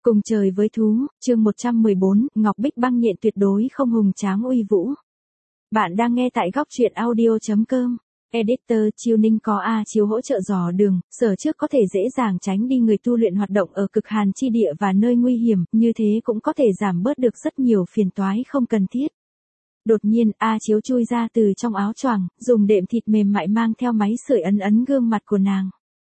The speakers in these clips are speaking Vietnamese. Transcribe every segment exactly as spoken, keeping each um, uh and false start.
Cùng trời với thú, chương một trăm mười bốn, Ngọc Bích băng nhện tuyệt đối không hùng tráng uy vũ. Bạn đang nghe tại góc truyện audio chấm com. Editor Chiêu Ninh có A Chiếu hỗ trợ dò đường, sở trước có thể dễ dàng tránh đi người tu luyện hoạt động ở cực hàn chi địa và nơi nguy hiểm, như thế cũng có thể giảm bớt được rất nhiều phiền toái không cần thiết. Đột nhiên, A Chiếu chui ra từ trong áo choàng, dùng đệm thịt mềm mại mang theo máy sưởi ấn ấn gương mặt của nàng.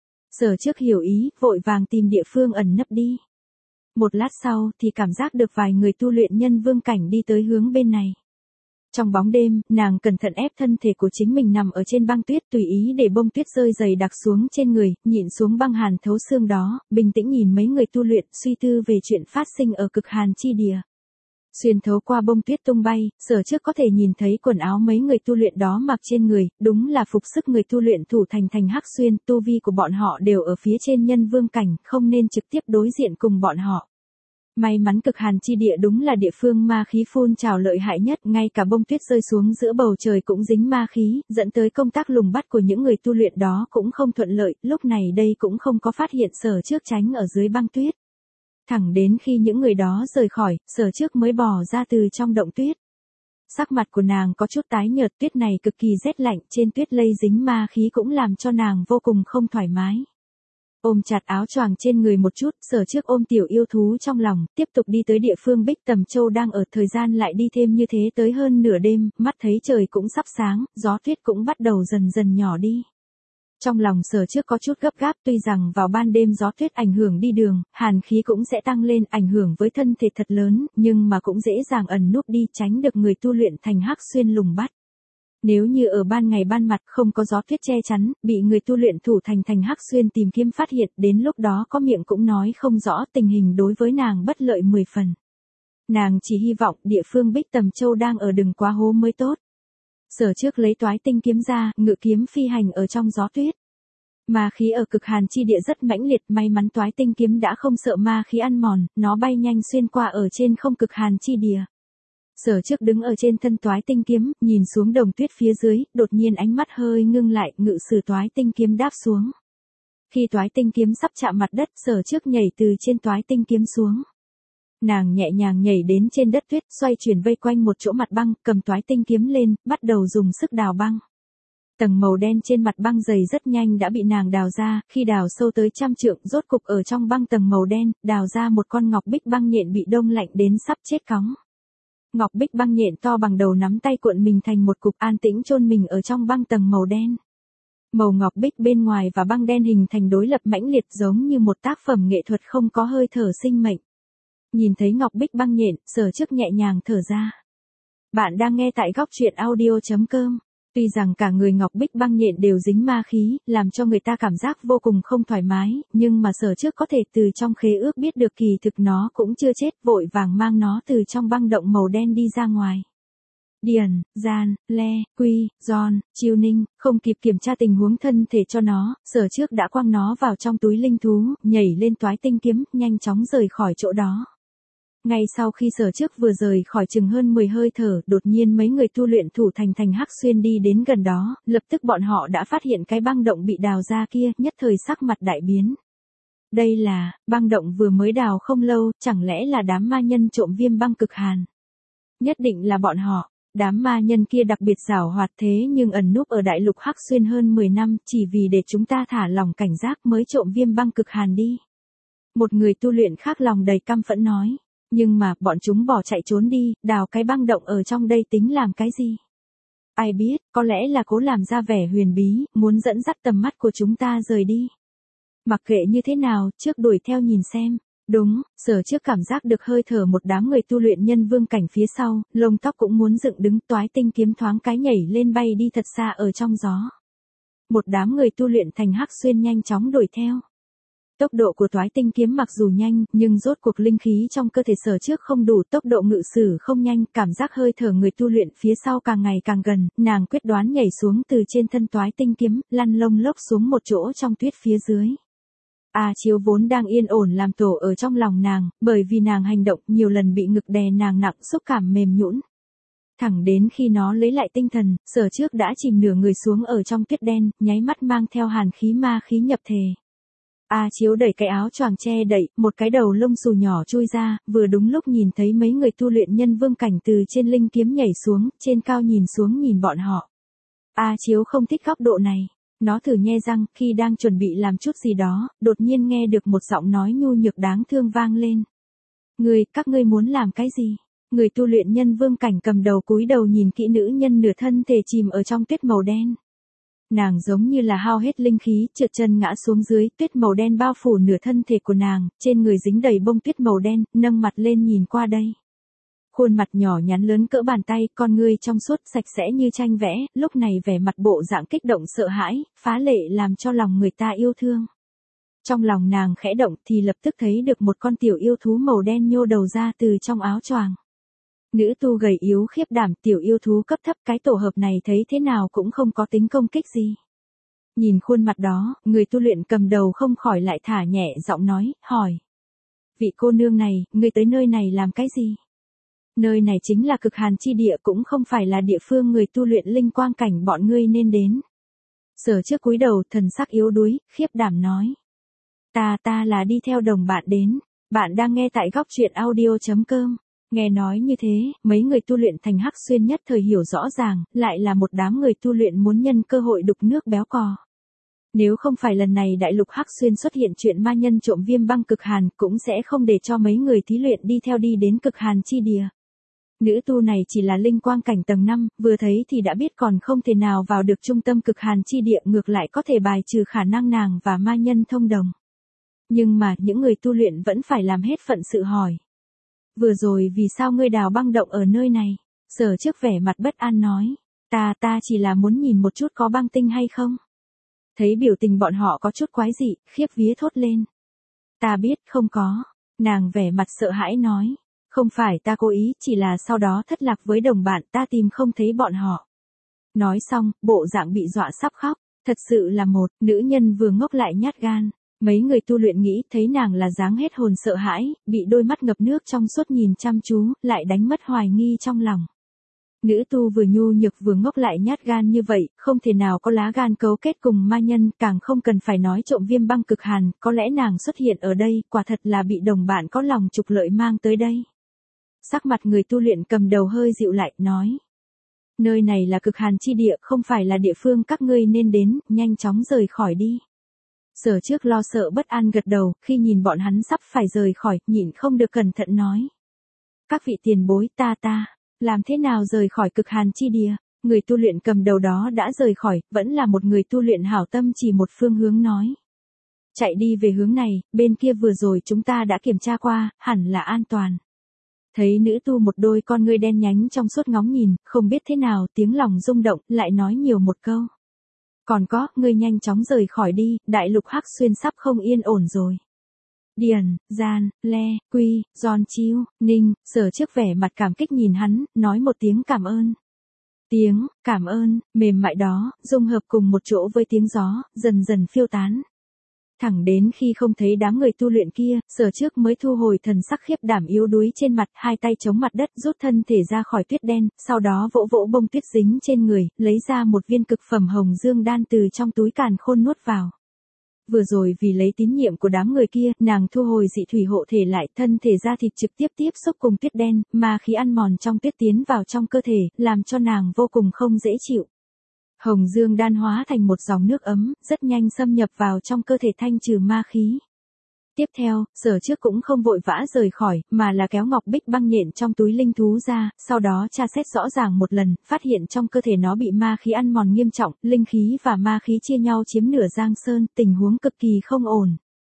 Sở trước hiểu ý, vội vàng tìm địa phương ẩn nấp đi. Một lát sau thì cảm giác được vài người tu luyện nhân vương cảnh đi tới hướng bên này. Trong bóng đêm, nàng cẩn thận ép thân thể của chính mình nằm ở trên băng tuyết, tùy ý để bông tuyết rơi dày đặc xuống trên người, nhịn xuống băng hàn thấu xương đó, bình tĩnh nhìn mấy người tu luyện, suy tư về chuyện phát sinh ở cực hàn chi địa. Xuyên thấu qua bông tuyết tung bay, sở trước có thể nhìn thấy quần áo mấy người tu luyện đó mặc trên người, đúng là phục sức người tu luyện thủ thành thành hắc xuyên, tu vi của bọn họ đều ở phía trên nhân vương cảnh, không nên trực tiếp đối diện cùng bọn họ. May mắn cực hàn chi địa đúng là địa phương ma khí phun trào lợi hại nhất, ngay cả bông tuyết rơi xuống giữa bầu trời cũng dính ma khí, dẫn tới công tác lùng bắt của những người tu luyện đó cũng không thuận lợi, lúc này đây cũng không có phát hiện sở trước tránh ở dưới băng tuyết. Thẳng đến khi những người đó rời khỏi, sở trước mới bò ra từ trong động tuyết. Sắc mặt của nàng có chút tái nhợt, tuyết này cực kỳ rét lạnh, trên tuyết lây dính ma khí cũng làm cho nàng vô cùng không thoải mái. Ôm chặt áo choàng trên người một chút, sở trước ôm tiểu yêu thú trong lòng, tiếp tục đi tới địa phương Bích Tầm Châu đang ở, thời gian lại đi thêm như thế tới hơn nửa đêm, mắt thấy trời cũng sắp sáng, gió tuyết cũng bắt đầu dần dần nhỏ đi. Trong lòng sở trước có chút gấp gáp, tuy rằng vào ban đêm gió tuyết ảnh hưởng đi đường, hàn khí cũng sẽ tăng lên, ảnh hưởng với thân thể thật lớn, nhưng mà cũng dễ dàng ẩn núp đi, tránh được người tu luyện thành hắc xuyên lùng bắt. Nếu như ở ban ngày ban mặt không có gió tuyết che chắn, bị người tu luyện thủ thành thành hắc xuyên tìm kiếm phát hiện, đến lúc đó có miệng cũng nói không rõ, tình hình đối với nàng bất lợi mười phần. Nàng chỉ hy vọng địa phương Bích Tầm Châu đang ở đừng quá hố mới tốt. Sở trước lấy toái tinh kiếm ra, ngự kiếm phi hành ở trong gió tuyết. Ma khí ở cực hàn chi địa rất mãnh liệt, may mắn toái tinh kiếm đã không sợ ma khí ăn mòn, nó bay nhanh xuyên qua ở trên không cực hàn chi địa. Sở trước đứng ở trên thân toái tinh kiếm, nhìn xuống đồng tuyết phía dưới, đột nhiên ánh mắt hơi ngưng lại, ngự sử toái tinh kiếm đáp xuống. Khi toái tinh kiếm sắp chạm mặt đất, sở trước nhảy từ trên toái tinh kiếm xuống. Nàng nhẹ nhàng nhảy đến trên đất tuyết, xoay chuyển vây quanh một chỗ mặt băng, cầm toái tinh kiếm lên, bắt đầu dùng sức đào băng. Tầng màu đen trên mặt băng dày rất nhanh đã bị nàng đào ra, khi đào sâu tới trăm trượng, rốt cục ở trong băng tầng màu đen, đào ra một con ngọc bích băng nhện bị đông lạnh đến sắp chết cóng. Ngọc bích băng nhện to bằng đầu nắm tay cuộn mình thành một cục, an tĩnh chôn mình ở trong băng tầng màu đen. Màu ngọc bích bên ngoài và băng đen hình thành đối lập mãnh liệt, giống như một tác phẩm nghệ thuật không có hơi thở sinh mệnh. Nhìn thấy ngọc bích băng nhện, sở trước nhẹ nhàng thở ra. Bạn đang nghe tại góc truyện audio chấm com. Tuy rằng cả người ngọc bích băng nhện đều dính ma khí, làm cho người ta cảm giác vô cùng không thoải mái, nhưng mà sở trước có thể từ trong khế ước biết được kỳ thực nó cũng chưa chết, vội vàng mang nó từ trong băng động màu đen đi ra ngoài. Điền, Gian, Le, Quy, Giòn, Chiêu Ninh, không kịp kiểm tra tình huống thân thể cho nó, sở trước đã quăng nó vào trong túi linh thú, nhảy lên toái tinh kiếm, nhanh chóng rời khỏi chỗ đó. Ngay sau khi sở trước vừa rời khỏi chừng hơn mười hơi thở, đột nhiên mấy người tu luyện thủ thành thành hắc xuyên đi đến gần đó, lập tức bọn họ đã phát hiện cái băng động bị đào ra kia, nhất thời sắc mặt đại biến. Đây là, băng động vừa mới đào không lâu, chẳng lẽ là đám ma nhân trộm viêm băng cực hàn? Nhất định là bọn họ, đám ma nhân kia đặc biệt giảo hoạt thế nhưng ẩn núp ở đại lục hắc xuyên hơn mười năm, chỉ vì để chúng ta thả lòng cảnh giác mới trộm viêm băng cực hàn đi. Một người tu luyện khác lòng đầy căm phẫn nói. Nhưng mà, bọn chúng bỏ chạy trốn đi, đào cái băng động ở trong đây tính làm cái gì? Ai biết, có lẽ là cố làm ra vẻ huyền bí, muốn dẫn dắt tầm mắt của chúng ta rời đi. Mặc kệ như thế nào, trước đuổi theo nhìn xem. Đúng, sở trước cảm giác được hơi thở một đám người tu luyện nhân vương cảnh phía sau, lông tóc cũng muốn dựng đứng, toái tinh kiếm thoáng cái nhảy lên bay đi thật xa ở trong gió. Một đám người tu luyện thành hắc xuyên nhanh chóng đuổi theo. Tốc độ của toái tinh kiếm mặc dù nhanh, nhưng rốt cuộc linh khí trong cơ thể sở trước không đủ, tốc độ ngự sử không nhanh, cảm giác hơi thở người tu luyện phía sau càng ngày càng gần, nàng quyết đoán nhảy xuống từ trên thân toái tinh kiếm, lăn lông lốc xuống một chỗ trong tuyết phía dưới. A Chiếu vốn đang yên ổn làm tổ ở trong lòng nàng, bởi vì nàng hành động nhiều lần bị ngực đè nàng nặng, xúc cảm mềm nhũn. Thẳng đến khi nó lấy lại tinh thần, sở trước đã chìm nửa người xuống ở trong tuyết đen, nháy mắt mang theo hàn khí ma khí nhập thể. A Chiếu đẩy cái áo choàng che đậy, một cái đầu lông xù nhỏ chui ra, vừa đúng lúc nhìn thấy mấy người tu luyện nhân vương cảnh từ trên linh kiếm nhảy xuống, trên cao nhìn xuống nhìn bọn họ. A Chiếu không thích góc độ này. Nó thử nhe răng, khi đang chuẩn bị làm chút gì đó, đột nhiên nghe được một giọng nói nhu nhược đáng thương vang lên. Người, các ngươi muốn làm cái gì? Người tu luyện nhân vương cảnh cầm đầu cúi đầu nhìn kỹ nữ nhân nửa thân thể chìm ở trong tuyết màu đen. Nàng giống như là hao hết linh khí, trượt chân ngã xuống dưới, tuyết màu đen bao phủ nửa thân thể của nàng, trên người dính đầy bông tuyết màu đen, nâng mặt lên nhìn qua đây. Khuôn mặt nhỏ nhắn lớn cỡ bàn tay, con ngươi trong suốt sạch sẽ như tranh vẽ, lúc này vẻ mặt bộ dạng kích động sợ hãi, phá lệ làm cho lòng người ta yêu thương. Trong lòng nàng khẽ động thì lập tức thấy được một con tiểu yêu thú màu đen nhô đầu ra từ trong áo choàng. Nữ tu gầy yếu khiếp đảm, tiểu yêu thú cấp thấp, cái tổ hợp này thấy thế nào cũng không có tính công kích gì. Nhìn khuôn mặt đó, người tu luyện cầm đầu không khỏi lại thả nhẹ giọng nói, hỏi. Vị cô nương này, người tới nơi này làm cái gì? Nơi này chính là cực hàn chi địa, cũng không phải là địa phương người tu luyện linh quang cảnh bọn ngươi nên đến. Sở trước cúi đầu, thần sắc yếu đuối, khiếp đảm nói. Ta ta là đi theo đồng bạn đến, bạn đang nghe tại góc truyện audio chấm com. Nghe nói như thế, mấy người tu luyện thành Hắc Xuyên nhất thời hiểu rõ ràng, lại là một đám người tu luyện muốn nhân cơ hội đục nước béo cò. Nếu không phải lần này đại lục Hắc Xuyên xuất hiện chuyện ma nhân trộm viêm băng cực hàn, cũng sẽ không để cho mấy người thí luyện đi theo đi đến cực hàn chi địa. Nữ tu này chỉ là linh quang cảnh tầng năm, vừa thấy thì đã biết còn không thể nào vào được trung tâm cực hàn chi địa, ngược lại có thể bài trừ khả năng nàng và ma nhân thông đồng. Nhưng mà, những người tu luyện vẫn phải làm hết phận sự hỏi. Vừa rồi vì sao ngươi đào băng động ở nơi này? Sở trước vẻ mặt bất an nói. Ta ta chỉ là muốn nhìn một chút có băng tinh hay không? Thấy biểu tình bọn họ có chút quái dị, khiếp vía thốt lên. Ta biết không có. Nàng vẻ mặt sợ hãi nói. Không phải ta cố ý, chỉ là sau đó thất lạc với đồng bạn, ta tìm không thấy bọn họ. Nói xong, bộ dạng bị dọa sắp khóc. Thật sự là một, nữ nhân vừa ngốc lại nhát gan. Mấy người tu luyện nghĩ thấy nàng là dáng hết hồn sợ hãi, bị đôi mắt ngập nước trong suốt nhìn chăm chú, lại đánh mất hoài nghi trong lòng. Nữ tu vừa nhu nhược vừa ngốc lại nhát gan như vậy, không thể nào có lá gan cấu kết cùng ma nhân, càng không cần phải nói trộm viêm băng cực hàn, có lẽ nàng xuất hiện ở đây, quả thật là bị đồng bạn có lòng trục lợi mang tới đây. Sắc mặt người tu luyện cầm đầu hơi dịu lại, nói. Nơi này là cực hàn chi địa, không phải là địa phương các ngươi nên đến, nhanh chóng rời khỏi đi. Sở trước lo sợ bất an gật đầu, khi nhìn bọn hắn sắp phải rời khỏi, nhịn không được cẩn thận nói. Các vị tiền bối, ta ta, làm thế nào rời khỏi cực hàn chi địa? Người tu luyện cầm đầu đó đã rời khỏi, vẫn là một người tu luyện hảo tâm chỉ một phương hướng nói. Chạy đi về hướng này, bên kia vừa rồi chúng ta đã kiểm tra qua, hẳn là an toàn. Thấy nữ tu một đôi con ngươi đen nhánh trong suốt ngóng nhìn, không biết thế nào, tiếng lòng rung động, lại nói nhiều một câu. Còn có, ngươi nhanh chóng rời khỏi đi, đại lục Hắc Xuyên sắp không yên ổn rồi. Điền, Gian, Le, Quy, Giòn Chiêu, Ninh, Sở trước vẻ mặt cảm kích nhìn hắn, nói một tiếng cảm ơn. Tiếng, cảm ơn, mềm mại đó, dung hợp cùng một chỗ với tiếng gió, dần dần phiêu tán. Thẳng đến khi không thấy đám người tu luyện kia, Sở trước mới thu hồi thần sắc khiếp đảm yếu đuối trên mặt, hai tay chống mặt đất rút thân thể ra khỏi tuyết đen, sau đó vỗ vỗ bông tuyết dính trên người, lấy ra một viên cực phẩm hồng dương đan từ trong túi càn khôn nuốt vào. Vừa rồi vì lấy tín nhiệm của đám người kia, nàng thu hồi dị thủy hộ thể lại, thân thể da thịt trực tiếp tiếp xúc cùng tuyết đen, mà khí ăn mòn trong tuyết tiến vào trong cơ thể, làm cho nàng vô cùng không dễ chịu. Hồng dương đan hóa thành một dòng nước ấm, rất nhanh xâm nhập vào trong cơ thể thanh trừ ma khí. Tiếp theo, Sở trước cũng không vội vã rời khỏi, mà là kéo ngọc bích băng nhện trong túi linh thú ra, sau đó tra xét rõ ràng một lần, phát hiện trong cơ thể nó bị ma khí ăn mòn nghiêm trọng, linh khí và ma khí chia nhau chiếm nửa giang sơn, tình huống cực kỳ không ổn.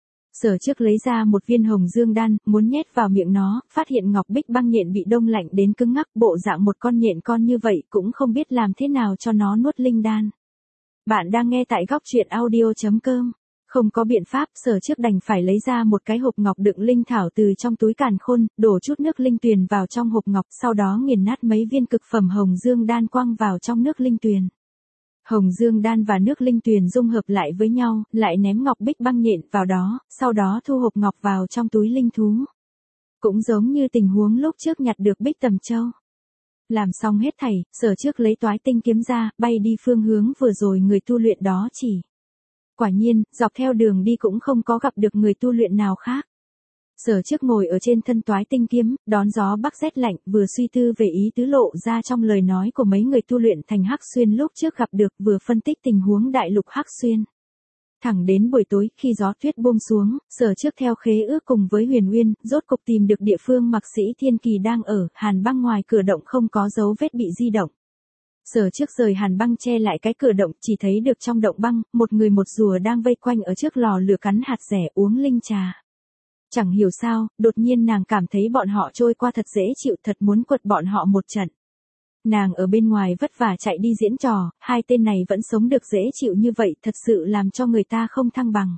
Sở trước lấy ra một viên hồng dương đan, muốn nhét vào miệng nó, phát hiện ngọc bích băng nhện bị đông lạnh đến cứng ngắc, bộ dạng một con nhện con như vậy cũng không biết làm thế nào cho nó nuốt linh đan. Bạn đang nghe tại góc truyện audio chấm com. Không có biện pháp, Sở trước đành phải lấy ra một cái hộp ngọc đựng linh thảo từ trong túi càn khôn, đổ chút nước linh tuyền vào trong hộp ngọc, sau đó nghiền nát mấy viên cực phẩm hồng dương đan quăng vào trong nước linh tuyền. Hồng dương đan và nước linh tuyền dung hợp lại với nhau, lại ném ngọc bích băng nhện vào đó, sau đó thu hộp ngọc vào trong túi linh thú. Cũng giống như tình huống lúc trước nhặt được bích tầm châu. Làm xong hết thảy, Sở trước lấy toái tinh kiếm ra, bay đi phương hướng vừa rồi người tu luyện đó chỉ. Quả nhiên, dọc theo đường đi cũng không có gặp được người tu luyện nào khác. Sở Trước ngồi ở trên thân toái tinh kiếm, đón gió bắc rét lạnh, vừa suy tư về ý tứ lộ ra trong lời nói của mấy người tu luyện thành Hắc Xuyên lúc trước gặp được, vừa phân tích tình huống đại lục Hắc Xuyên. Thẳng đến buổi tối, khi gió tuyết buông xuống, Sở Trước theo khế ước cùng với Huyền Uyên, rốt cục tìm được địa phương Mạc Sĩ Thiên Kỳ đang ở, hàn băng ngoài cửa động không có dấu vết bị di động. Sở Trước rời hàn băng che lại cái cửa động, chỉ thấy được trong động băng, một người một rùa đang vây quanh ở trước lò lửa cắn hạt dẻ uống linh trà. Chẳng hiểu sao, đột nhiên nàng cảm thấy bọn họ trôi qua thật dễ chịu, thật muốn quật bọn họ một trận. Nàng ở bên ngoài vất vả chạy đi diễn trò, hai tên này vẫn sống được dễ chịu như vậy, thật sự làm cho người ta không thăng bằng.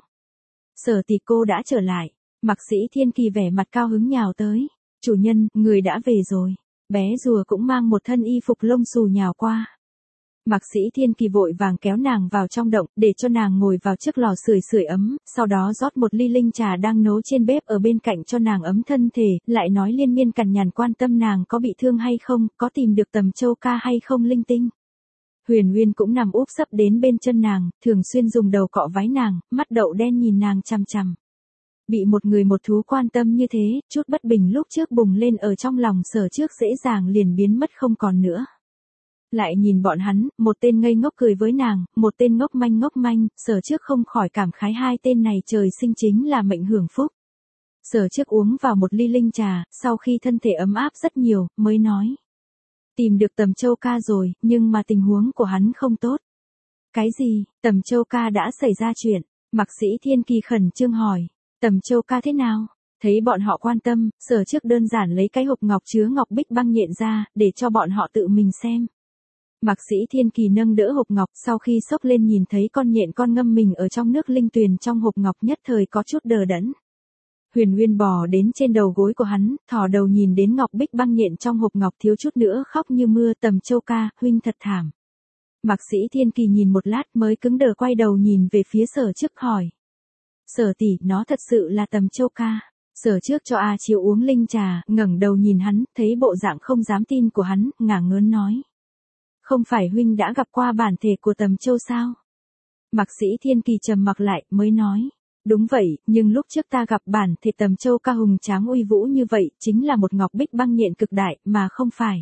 Sở tỷ cô đã trở lại, Mạc Sĩ Thiên Kỳ vẻ mặt cao hứng nhào tới. Chủ nhân, người đã về rồi. Bé rùa cũng mang một thân y phục lông xù nhào qua. Mạc Sĩ Thiên Kỳ vội vàng kéo nàng vào trong động, để cho nàng ngồi vào trước lò sưởi sưởi ấm, sau đó rót một ly linh trà đang nấu trên bếp ở bên cạnh cho nàng ấm thân thể, lại nói liên miên cằn nhằn quan tâm nàng có bị thương hay không, có tìm được Tầm Châu Ca hay không linh tinh. Huyền Uyên cũng nằm úp sấp đến bên chân nàng, thường xuyên dùng đầu cọ váy nàng, mắt đậu đen nhìn nàng chằm chằm. Bị một người một thú quan tâm như thế, chút bất bình lúc trước bùng lên ở trong lòng Sở Trước dễ dàng liền biến mất không còn nữa. Lại nhìn bọn hắn, một tên ngây ngốc cười với nàng, một tên ngốc manh ngốc manh, Sở Trước không khỏi cảm khái hai tên này trời sinh chính là mệnh hưởng phúc. Sở Trước uống vào một ly linh trà, sau khi thân thể ấm áp rất nhiều, mới nói. Tìm được Tầm Châu Ca rồi, nhưng mà tình huống của hắn không tốt. Cái gì, Tầm Châu Ca đã xảy ra chuyện? Mạc Sĩ Thiên Kỳ khẩn trương hỏi. Tầm Châu Ca thế nào? Thấy bọn họ quan tâm, Sở Trước đơn giản lấy cái hộp ngọc chứa ngọc bích băng nhện ra, để cho bọn họ tự mình xem. Mạc Sĩ Thiên Kỳ nâng đỡ hộp ngọc, sau khi xốc lên nhìn thấy con nhện con ngâm mình ở trong nước linh tuyền trong hộp ngọc, nhất thời có chút đờ đẫn. Huyền Uyên bò đến trên đầu gối của hắn, thò đầu nhìn đến ngọc bích băng nhện trong hộp ngọc, thiếu chút nữa khóc như mưa. Tầm Châu Ca, huynh thật thảm. Mạc Sĩ Thiên Kỳ nhìn một lát mới cứng đờ quay đầu nhìn về phía Sở Trước hỏi. Sở tỷ, nó thật sự là Tầm Châu Ca. Sở Trước cho A Chiếu uống linh trà, ngẩng đầu nhìn hắn, thấy bộ dạng không dám tin của hắn, ngả ngớn nói. Không phải huynh đã gặp qua bản thể của Tầm Châu sao? Mạc Sĩ Thiên Kỳ trầm mặc lại, mới nói. Đúng vậy, nhưng lúc trước ta gặp bản thể Tầm Châu Ca hùng tráng uy vũ như vậy, chính là một ngọc bích băng nhện cực đại, mà không phải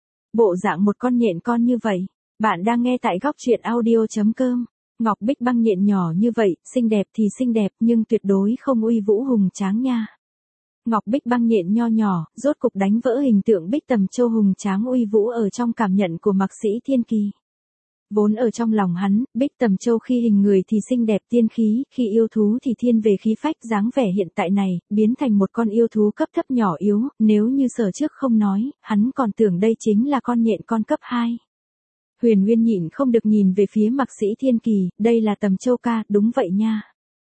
bộ dạng một con nhện con như vậy. Bạn đang nghe tại góc truyện audio chấm com. Ngọc bích băng nhện nhỏ như vậy, xinh đẹp thì xinh đẹp, nhưng tuyệt đối không uy vũ hùng tráng nha. Ngọc bích băng nhện nho nhỏ, rốt cục đánh vỡ hình tượng bích Tầm Châu hùng tráng uy vũ ở trong cảm nhận của Mạc Sĩ Thiên Kỳ. Vốn ở trong lòng hắn, bích Tầm Châu khi hình người thì xinh đẹp tiên khí, khi yêu thú thì thiên về khí phách, dáng vẻ hiện tại này, biến thành một con yêu thú cấp thấp nhỏ yếu, nếu như Sở Trước không nói, hắn còn tưởng đây chính là con nhện con cấp hai. Huyền Uyên nhịn không được nhìn về phía Mạc Sĩ Thiên Kỳ, đây là Tầm Châu Ca, đúng vậy nha.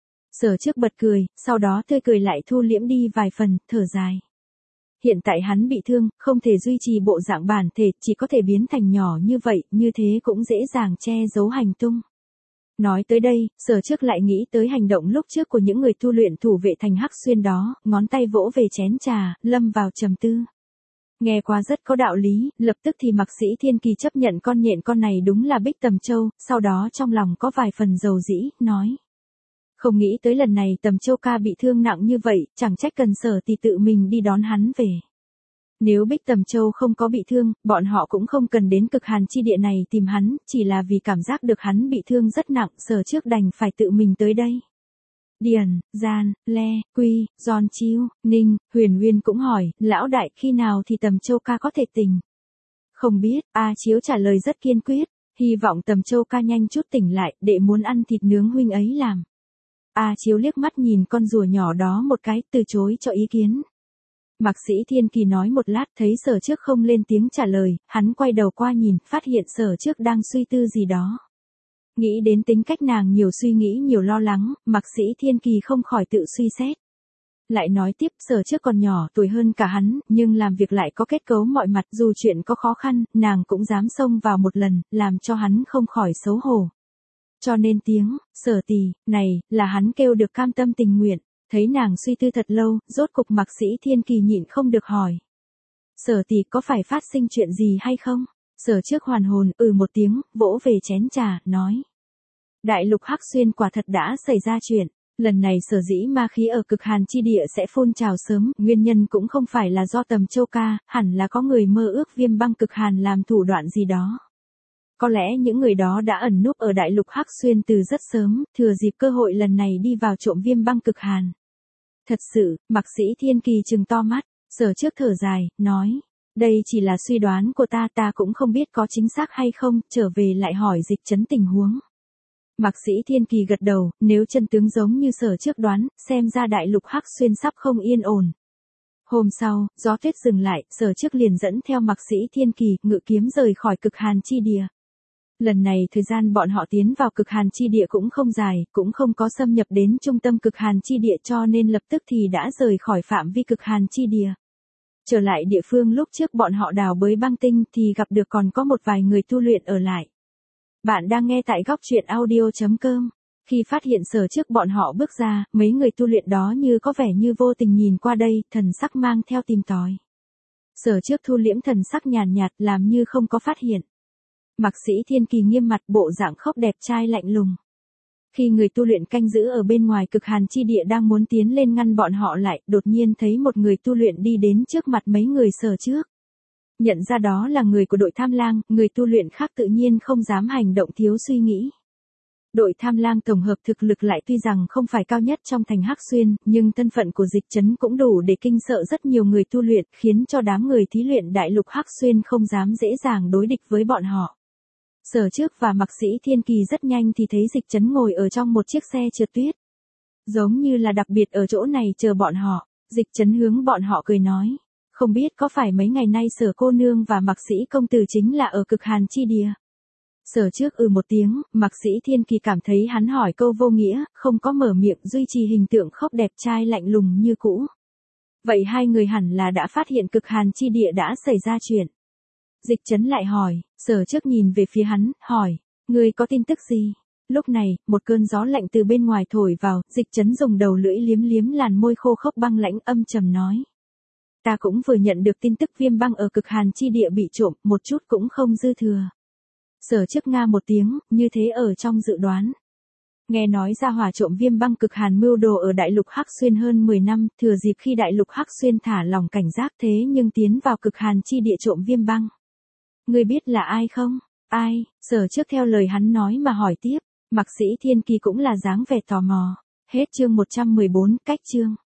Sở Trước bật cười, sau đó tươi cười lại thu liễm đi vài phần, thở dài. Hiện tại hắn bị thương, không thể duy trì bộ dạng bản thể, chỉ có thể biến thành nhỏ như vậy, như thế cũng dễ dàng che giấu hành tung. Nói tới đây, Sở Trước lại nghĩ tới hành động lúc trước của những người tu luyện thủ vệ thành Hắc Xuyên đó, ngón tay vỗ về chén trà, lâm vào trầm tư. Nghe qua rất có đạo lý, lập tức thì Mạc Sĩ Thiên Kỳ chấp nhận con nhện con này đúng là bích Tầm Châu, sau đó trong lòng có vài phần dầu dĩ, nói. Không nghĩ tới lần này Tầm Châu Ca bị thương nặng như vậy, chẳng trách cần Sở tỷ tự mình đi đón hắn về. Nếu bích Tầm Châu không có bị thương, bọn họ cũng không cần đến cực hàn chi địa này tìm hắn, chỉ là vì cảm giác được hắn bị thương rất nặng, Sở Trước đành phải tự mình tới đây. Điền, Gian, Le, Quy, Giòn Chiêu, Ninh, Huyền Uyên cũng hỏi, lão đại khi nào thì Tầm Châu Ca có thể tỉnh? Không biết, A Chiếu trả lời rất kiên quyết, hy vọng Tầm Châu Ca nhanh chút tỉnh lại, để muốn ăn thịt nướng huynh ấy làm. A Chiếu liếc mắt nhìn con rùa nhỏ đó một cái, từ chối cho ý kiến. Mạc Sĩ Thiên Kỳ nói một lát, thấy Sở Trước không lên tiếng trả lời, hắn quay đầu qua nhìn, phát hiện Sở Trước đang suy tư gì đó. Nghĩ đến tính cách nàng nhiều suy nghĩ nhiều lo lắng, Mạc Sĩ Thiên Kỳ không khỏi tự suy xét. Lại nói tiếp, Sở Trước còn nhỏ tuổi hơn cả hắn, nhưng làm việc lại có kết cấu mọi mặt, dù chuyện có khó khăn, nàng cũng dám xông vào một lần, làm cho hắn không khỏi xấu hổ. Cho nên tiếng, Sở tỷ, này, là hắn kêu được cam tâm tình nguyện. Thấy nàng suy tư thật lâu, rốt cục Mạc Sĩ Thiên Kỳ nhịn không được hỏi. Sở tỷ có phải phát sinh chuyện gì hay không? Sở Trước hoàn hồn, ừ một tiếng, vỗ về chén trà, nói. Đại lục Hắc Xuyên quả thật đã xảy ra chuyện. Lần này sở dĩ ma khí ở cực hàn chi địa sẽ phun trào sớm, nguyên nhân cũng không phải là do Tầm Châu Ca, hẳn là có người mơ ước viêm băng cực hàn làm thủ đoạn gì đó. Có lẽ những người đó đã ẩn núp ở đại lục Hắc Xuyên từ rất sớm, thừa dịp cơ hội lần này đi vào trộm viêm băng cực hàn. Thật sự, Mạc Sĩ Thiên Kỳ trừng to mắt, Sở Trước thở dài, nói, đây chỉ là suy đoán của ta, ta cũng không biết có chính xác hay không, trở về lại hỏi Dịch Trấn tình huống. Mạc Sĩ Thiên Kỳ gật đầu, nếu chân tướng giống như Sở Trước đoán, xem ra đại lục Hắc Xuyên sắp không yên ổn. Hôm sau, gió tuyết dừng lại, Sở Trước liền dẫn theo Mạc Sĩ Thiên Kỳ, ngự kiếm rời khỏi cực hàn chi địa. Lần này thời gian bọn họ tiến vào cực hàn chi địa cũng không dài, cũng không có xâm nhập đến trung tâm cực hàn chi địa cho nên lập tức thì đã rời khỏi phạm vi cực hàn chi địa. Trở lại địa phương lúc trước bọn họ đào bới băng tinh thì gặp được còn có một vài người tu luyện ở lại. Bạn đang nghe tại góc truyện audio chấm com. Khi phát hiện Sở Trước bọn họ bước ra, mấy người tu luyện đó như có vẻ như vô tình nhìn qua đây, thần sắc mang theo tìm tòi. Sở Trước thu liễm thần sắc nhàn nhạt làm như không có phát hiện. Mạc Sĩ Thiên Kỳ nghiêm mặt bộ dạng khóc đẹp trai lạnh lùng. Khi người tu luyện canh giữ ở bên ngoài cực hàn chi địa đang muốn tiến lên ngăn bọn họ lại, đột nhiên thấy một người tu luyện đi đến trước mặt mấy người Sở Trước. Nhận ra đó là người của đội Tham Lang, người tu luyện khác tự nhiên không dám hành động thiếu suy nghĩ. Đội Tham Lang tổng hợp thực lực lại tuy rằng không phải cao nhất trong thành Hắc Xuyên, nhưng thân phận của Dịch Trấn cũng đủ để kinh sợ rất nhiều người tu luyện, khiến cho đám người thí luyện đại lục Hắc Xuyên không dám dễ dàng đối địch với bọn họ. Sở Trước và Mạc Sĩ Thiên Kỳ rất nhanh thì thấy Dịch Trấn ngồi ở trong một chiếc xe trượt tuyết. Giống như là đặc biệt ở chỗ này chờ bọn họ, Dịch Trấn hướng bọn họ cười nói. Không biết có phải mấy ngày nay Sở cô nương và Mạc Sĩ công tử chính là ở cực hàn chi địa. Sở Trước ừ một tiếng, Mạc Sĩ Thiên Kỳ cảm thấy hắn hỏi câu vô nghĩa, không có mở miệng, duy trì hình tượng khóc đẹp trai lạnh lùng như cũ. Vậy hai người hẳn là đã phát hiện cực hàn chi địa đã xảy ra chuyện. Dịch Trấn lại hỏi, Sở Trước nhìn về phía hắn, hỏi, ngươi có tin tức gì? Lúc này, một cơn gió lạnh từ bên ngoài thổi vào, Dịch Trấn dùng đầu lưỡi liếm liếm làn môi khô khốc băng lãnh âm trầm nói. Ta cũng vừa nhận được tin tức viêm băng ở cực hàn chi địa bị trộm, một chút cũng không dư thừa. Sở Trước nga một tiếng, như thế ở trong dự đoán. Nghe nói ra hỏa trộm viêm băng cực hàn mưu đồ ở đại lục Hắc Xuyên hơn mười năm, thừa dịp khi đại lục Hắc Xuyên thả lỏng cảnh giác thế nhưng tiến vào cực hàn chi địa trộm viêm băng. Ngươi biết là ai không? Ai? Sở Trước theo lời hắn nói mà hỏi tiếp, Mạc Sĩ Thiên Kỳ cũng là dáng vẻ tò mò. Hết chương một trăm mười bốn, cách chương.